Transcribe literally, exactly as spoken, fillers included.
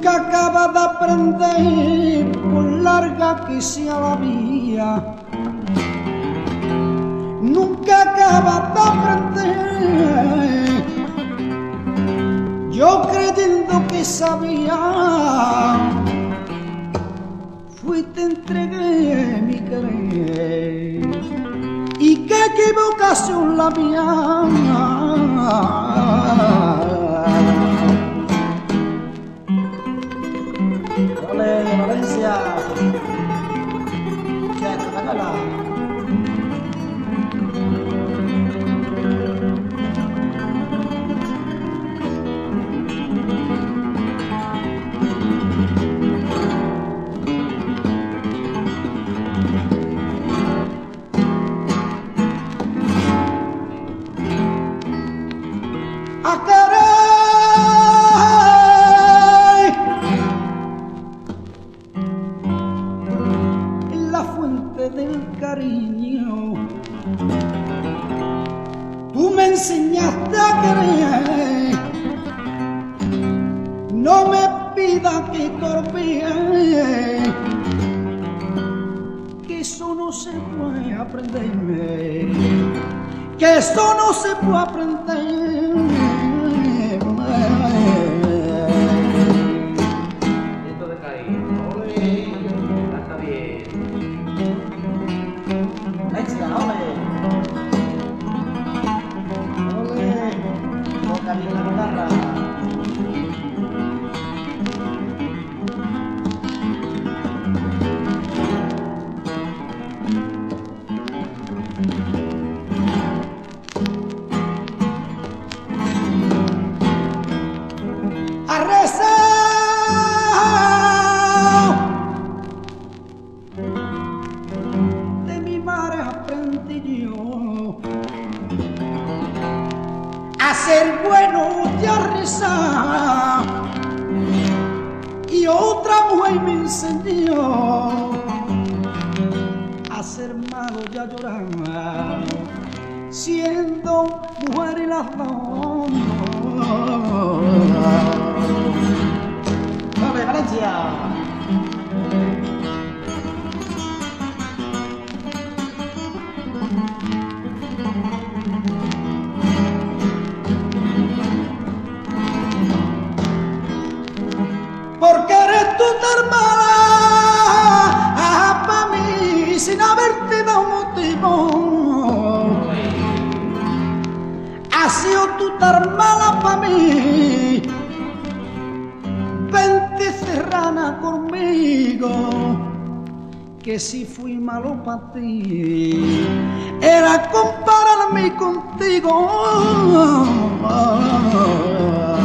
Nunca acaba de aprender, por larga que sea la vía. Nunca acaba de aprender. Yo creyendo que sabía, fui te entregué mi querer. Y qué equivocación la mía. Ole, Valencia. Ya, tócala. A querer en la fuente del cariño, tú me enseñaste a querer. No me pidas que te olvide, que eso no se puede aprender, que eso no se puede aprender. Esto de caer, ole, está bien. Extra, ole. Ole, toca bien la guitarra. A rezar de mi madre aprendí yo a ser bueno y a rezar, y otra mujer me enseñó a ser malo y a llorar, siendo mujeres las dos. ¡Vale, Valencia! Porque eres tú tan mala para mí, sin haberte dado motivo. Has sido tú tan mala para mí. Vente serrana conmigo, que si fui malo para ti, era compararme contigo.